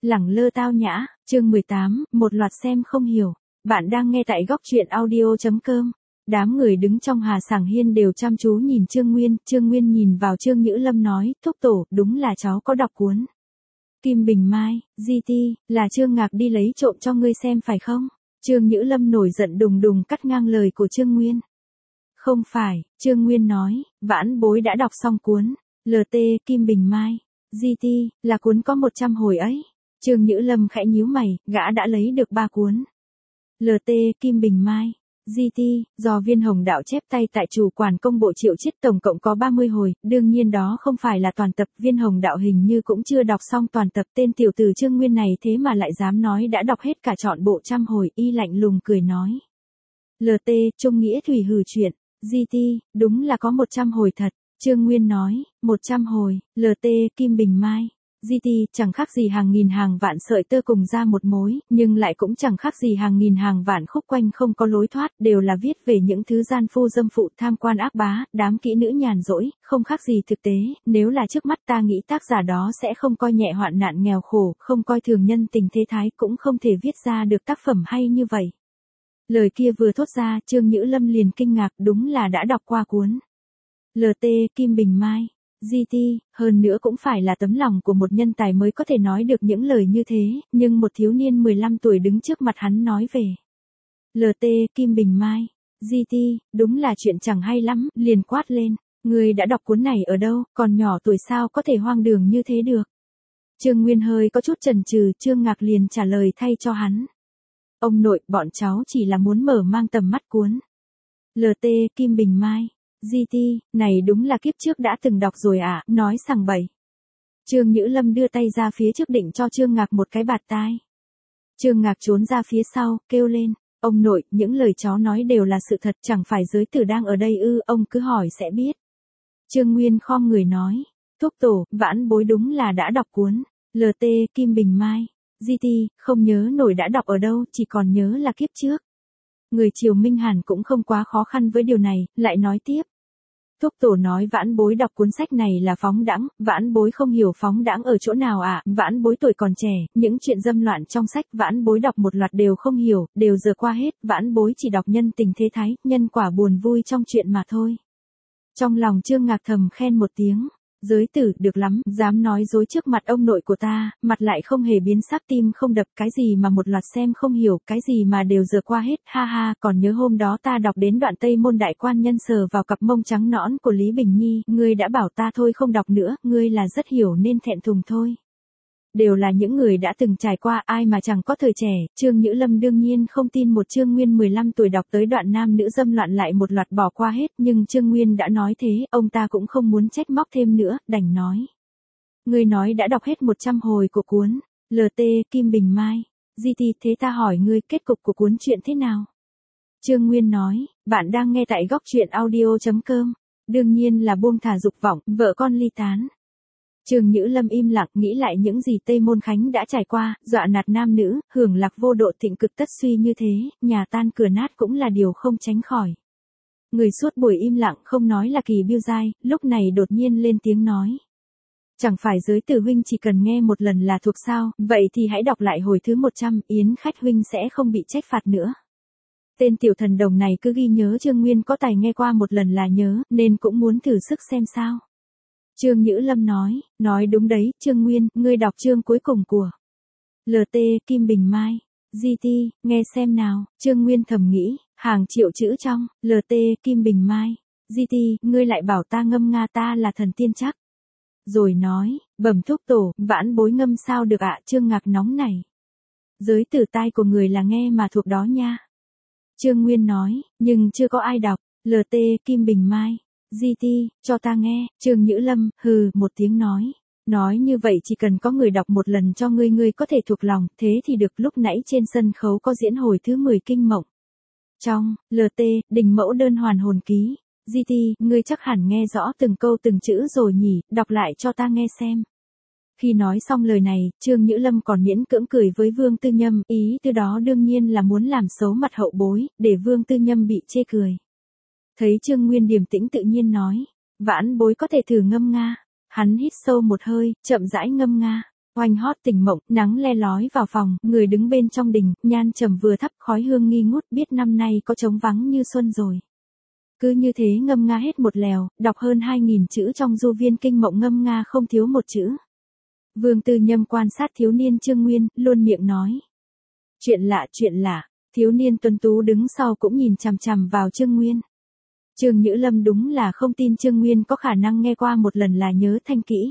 Lẳng lơ tao nhã, chương 18, một loạt xem không hiểu. Bạn đang nghe tại góc truyện audio.com. Đám người đứng trong Hà Sảng Hiên đều chăm chú nhìn Trương Nguyên nhìn vào Trương Nhữ Lâm nói, thúc tổ, đúng là cháu có đọc cuốn Kim Bình Mai, GT, là Trương Ngạc đi lấy trộm cho ngươi xem phải không? Trương Nhữ Lâm nổi giận đùng đùng cắt ngang lời của Trương Nguyên. Không phải, Trương Nguyên nói, vãn bối đã đọc xong cuốn LT Kim Bình Mai, GT, là cuốn có 100 hồi ấy. Trương Nhữ Lâm khẽ nhíu mày, gã đã lấy được 3 cuốn LT Kim Bình Mai, GT, do Viên Hồng Đạo chép tay tại chủ quản công bộ Triệu Chiết, tổng cộng có 30 hồi, đương nhiên đó không phải là toàn tập. Viên Hồng Đạo hình như cũng chưa đọc xong toàn tập. Tên tiểu tử Trương Nguyên này thế mà lại dám nói đã đọc hết cả trọn bộ 100 hồi. Y lạnh lùng cười nói, LT, Trung Nghĩa Thủy hừ chuyện, GT, đúng là có 100 hồi thật. Trương Nguyên nói, 100 hồi, LT Kim Bình Mai, GT, chẳng khác gì hàng nghìn hàng vạn sợi tơ cùng ra một mối, nhưng lại cũng chẳng khác gì hàng nghìn hàng vạn khúc quanh không có lối thoát, đều là viết về những thứ gian phu dâm phụ, tham quan ác bá, đám kỹ nữ nhàn rỗi, không khác gì thực tế. Nếu là trước mắt ta nghĩ tác giả đó sẽ không coi nhẹ hoạn nạn nghèo khổ, không coi thường nhân tình thế thái, cũng không thể viết ra được tác phẩm hay như vậy. Lời kia vừa thốt ra, Trương Nhữ Lâm liền kinh ngạc, đúng là đã đọc qua cuốn LT Kim Bình Mai, GT, hơn nữa cũng phải là tấm lòng của một nhân tài mới có thể nói được những lời như thế, nhưng một thiếu niên 15 tuổi đứng trước mặt hắn nói về LT Kim Bình Mai, GT, đúng là chuyện chẳng hay lắm, liền quát lên, ngươi đã đọc cuốn này ở đâu, còn nhỏ tuổi sao có thể hoang đường như thế được. Trương Nguyên hơi có chút chần chừ, Trương Ngạc liền trả lời thay cho hắn. Ông nội, bọn cháu chỉ là muốn mở mang tầm mắt cuốn LT Kim Bình Mai, GT, này đúng là kiếp trước đã từng đọc rồi à, nói sằng bậy. Trương Nhữ Lâm đưa tay ra phía trước định cho Trương Ngạc một cái bạt tai. Trương Ngạc trốn ra phía sau, kêu lên, ông nội, những lời cháu nói đều là sự thật, chẳng phải giới tử đang ở đây ư, ông cứ hỏi sẽ biết. Trương Nguyên khom người nói, thúc tổ, vãn bối đúng là đã đọc cuốn LT Kim Bình Mai, GT, không nhớ nổi đã đọc ở đâu, chỉ còn nhớ là kiếp trước. Người Triều Minh hẳn cũng không quá khó khăn với điều này, lại nói tiếp. Thúc tổ nói vãn bối đọc cuốn sách này là phóng đãng, vãn bối không hiểu phóng đãng ở chỗ nào ạ, vãn bối tuổi còn trẻ, những chuyện dâm loạn trong sách vãn bối đọc một loạt đều không hiểu, đều giờ qua hết, vãn bối chỉ đọc nhân tình thế thái, nhân quả buồn vui trong chuyện mà thôi. Trong lòng Trương Ngạc thầm khen một tiếng. Giới tử, được lắm, dám nói dối trước mặt ông nội của ta, mặt lại không hề biến sắc, tim không đập, cái gì mà một loạt xem không hiểu, cái gì mà đều giờ qua hết, ha ha, còn nhớ hôm đó ta đọc đến đoạn Tây Môn Đại Quan Nhân sờ vào cặp mông trắng nõn của Lý Bình Nhi, ngươi đã bảo ta thôi không đọc nữa, ngươi là rất hiểu nên thẹn thùng thôi. Đều là những người đã từng trải qua, ai mà chẳng có thời trẻ. Trương Nhữ Lâm đương nhiên không tin một Trương Nguyên 15 tuổi đọc tới đoạn nam nữ dâm loạn lại một loạt bỏ qua hết, nhưng Trương Nguyên đã nói thế, ông ta cũng không muốn trách móc thêm nữa, đành nói. Ngươi nói đã đọc hết 100 hồi của cuốn LT Kim Bình Mai, GT, thế ta hỏi ngươi kết cục của cuốn chuyện thế nào? Trương Nguyên nói, bạn đang nghe tại góc truyện audio.com, đương nhiên là buông thả dục vọng, vợ con ly tán. Trương Nhữ Lâm im lặng nghĩ lại những gì Tây Môn Khánh đã trải qua, dọa nạt nam nữ, hưởng lạc vô độ thịnh cực tất suy như thế, nhà tan cửa nát cũng là điều không tránh khỏi. Người suốt buổi im lặng không nói là Kỳ Biêu Giai, lúc này đột nhiên lên tiếng nói. Chẳng phải giới tử huynh chỉ cần nghe một lần là thuộc sao, vậy thì hãy đọc lại hồi thứ 100, Yến Khách huynh sẽ không bị trách phạt nữa. Tên tiểu thần đồng này cứ ghi nhớ Trương Nguyên có tài nghe qua một lần là nhớ, nên cũng muốn thử sức xem sao. Trương Nhữ Lâm nói đúng đấy, Trương Nguyên, ngươi đọc chương cuối cùng của LT Kim Bình Mai, GT, nghe xem nào. Trương Nguyên thầm nghĩ, hàng triệu chữ trong LT Kim Bình Mai, GT, ngươi lại bảo ta ngâm nga, ta là thần tiên chắc. Rồi nói, bẩm thúc tổ, vãn bối ngâm sao được ạ. Trương Ngạc nóng này. Giới tử tai của người là nghe mà thuộc đó nha. Trương Nguyên nói, nhưng chưa có ai đọc LT Kim Bình Mai, GT, cho ta nghe. Trương Nhữ Lâm, hừ, một tiếng nói như vậy chỉ cần có người đọc một lần cho ngươi có thể thuộc lòng, thế thì được. Lúc nãy trên sân khấu có diễn hồi thứ 10 kinh mộng. Trong LT, Đình Mẫu Đơn Hoàn Hồn Ký, GT, ngươi chắc hẳn nghe rõ từng câu từng chữ rồi nhỉ, đọc lại cho ta nghe xem. Khi nói xong lời này, Trương Nhữ Lâm còn miễn cưỡng cười với Vương Tư Nhâm, ý từ đó đương nhiên là muốn làm xấu mặt hậu bối, để Vương Tư Nhâm bị chê cười. Thấy Trương Nguyên điềm tĩnh tự nhiên nói, vãn bối có thể thử ngâm nga. Hắn hít sâu một hơi, chậm rãi ngâm nga. Oanh hót tỉnh mộng, nắng le lói vào phòng, người đứng bên trong đình, nhan trầm vừa thắp khói hương nghi ngút biết năm nay có trống vắng như xuân rồi. Cứ như thế ngâm nga hết một lèo, đọc hơn 2.000 chữ trong du viên kinh mộng ngâm nga không thiếu một chữ. Vương Tư Nhâm quan sát thiếu niên Trương Nguyên, luôn miệng nói. Chuyện lạ, thiếu niên tuấn tú đứng sau cũng nhìn chằm chằm vào Trương Nguyên. Trương Nhữ Lâm đúng là không tin Trương Nguyên có khả năng nghe qua một lần là nhớ thanh kỹ.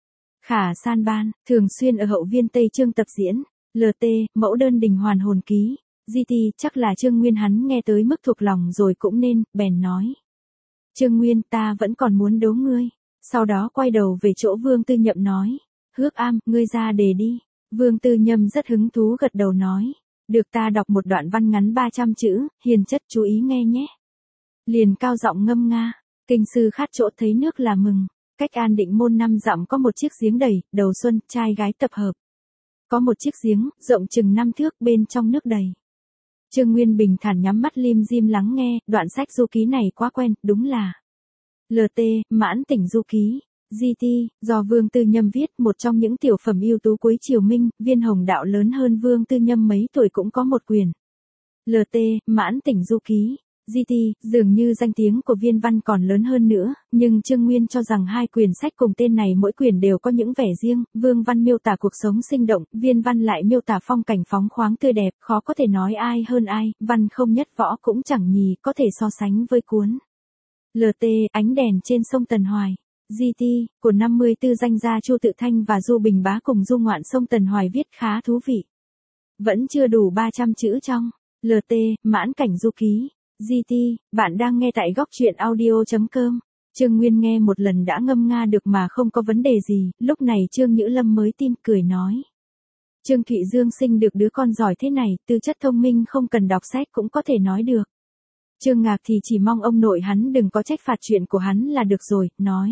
Khả San Ban, thường xuyên ở hậu viên Tây Trương tập diễn, LT, mẫu đơn đình hoàn hồn ký, GT, chắc là Trương Nguyên hắn nghe tới mức thuộc lòng rồi cũng nên, bèn nói. Trương Nguyên ta vẫn còn muốn đố ngươi, sau đó quay đầu về chỗ Vương Tư Nhậm nói. Hước Am, ngươi ra đề đi. Vương Tư Nhâm rất hứng thú gật đầu nói. Được ta đọc một đoạn văn ngắn 300 chữ, hiền chất chú ý nghe nhé. Liền cao giọng ngâm nga, kinh sư khát chỗ thấy nước là mừng. Cách An Định môn 5 dặm có một chiếc giếng đầy, đầu xuân, trai gái tập hợp. Có một chiếc giếng, rộng chừng 5 thước bên trong nước đầy. Trương Nguyên bình thản nhắm mắt lim dim lắng nghe, đoạn sách du ký này quá quen, đúng là. LT, Mãn Tỉnh Du Ký. GT, do Vương Tư Nhâm viết, một trong những tiểu phẩm ưu tú cuối triều Minh, Viên Hồng Đạo lớn hơn Vương Tư Nhâm mấy tuổi cũng có một quyển. LT, Mãn Tỉnh Du Ký. GT, dường như danh tiếng của Viên Văn còn lớn hơn nữa, nhưng Trương Nguyên cho rằng hai quyển sách cùng tên này mỗi quyển đều có những vẻ riêng, Vương Văn miêu tả cuộc sống sinh động, Viên Văn lại miêu tả phong cảnh phóng khoáng tươi đẹp, khó có thể nói ai hơn ai, văn không nhất võ cũng chẳng nhì, có thể so sánh với cuốn. LT, Ánh đèn trên sông Tần Hoài. GT, của 54 danh gia Chu Tự Thanh và Du Bình Bá cùng du ngoạn sông Tần Hoài viết khá thú vị. Vẫn chưa đủ 300 chữ trong. LT, Mãn Cảnh Du Ký. GT, bạn đang nghe tại góc truyện audio.com. Trương Nguyên nghe một lần đã ngâm nga được mà không có vấn đề gì, lúc này Trương Nhữ Lâm mới tin, cười nói. Trương Thụy Dương sinh được đứa con giỏi thế này, tư chất thông minh không cần đọc sách cũng có thể nói được. Trương Ngạc thì chỉ mong ông nội hắn đừng có trách phạt chuyện của hắn là được rồi, nói.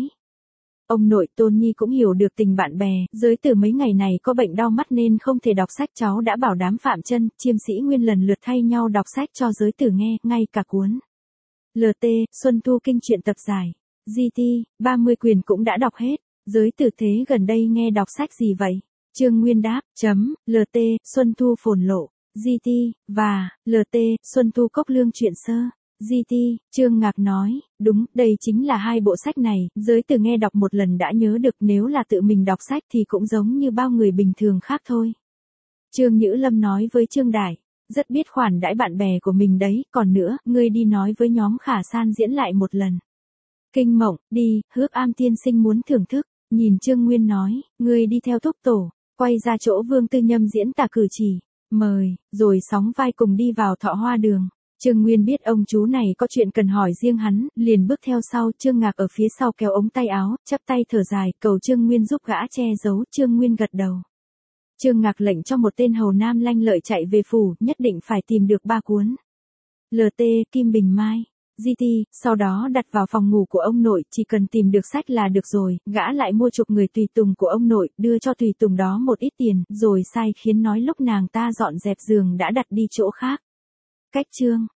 Ông nội Tôn Nhi cũng hiểu được tình bạn bè, giới tử mấy ngày này có bệnh đau mắt nên không thể đọc sách, cháu đã bảo đám Phạm Chân, Chiêm Sĩ Nguyên lần lượt thay nhau đọc sách cho giới tử nghe, ngay cả cuốn. LT, Xuân Thu Kinh truyện tập giải. GT, 30 quyển cũng đã đọc hết, giới tử thế gần đây nghe đọc sách gì vậy? Trương Nguyên đáp, LT, Xuân Thu Phồn Lộ. GT, và, LT, Xuân Thu Cốc Lương truyện sơ. GT, Trương Ngạc nói, đúng, đây chính là hai bộ sách này, giới tử nghe đọc một lần đã nhớ được, nếu là tự mình đọc sách thì cũng giống như bao người bình thường khác thôi. Trương Nhữ Lâm nói với Trương Đại, rất biết khoản đãi bạn bè của mình đấy, còn nữa, ngươi đi nói với nhóm Khả San diễn lại một lần. Kinh Mộng, đi, Hước Am tiên sinh muốn thưởng thức, nhìn Trương Nguyên nói, ngươi đi theo thúc tổ, quay ra chỗ Vương Tư Nhâm diễn tả cử chỉ, mời, rồi sóng vai cùng đi vào Thọ Hoa Đường. Trương Nguyên biết ông chú này có chuyện cần hỏi riêng hắn, liền bước theo sau, Trương Ngạc ở phía sau kéo ống tay áo, chắp tay thở dài, cầu Trương Nguyên giúp gã che giấu, Trương Nguyên gật đầu. Trương Ngạc lệnh cho một tên hầu nam lanh lợi chạy về phủ, nhất định phải tìm được 3 cuốn. LT, Kim Bình Mai. GT, sau đó đặt vào phòng ngủ của ông nội, chỉ cần tìm được sách là được rồi, gã lại mua chuộc người tùy tùng của ông nội, đưa cho tùy tùng đó một ít tiền, rồi sai khiến nói lúc nàng ta dọn dẹp giường đã đặt đi chỗ khác. Cách chương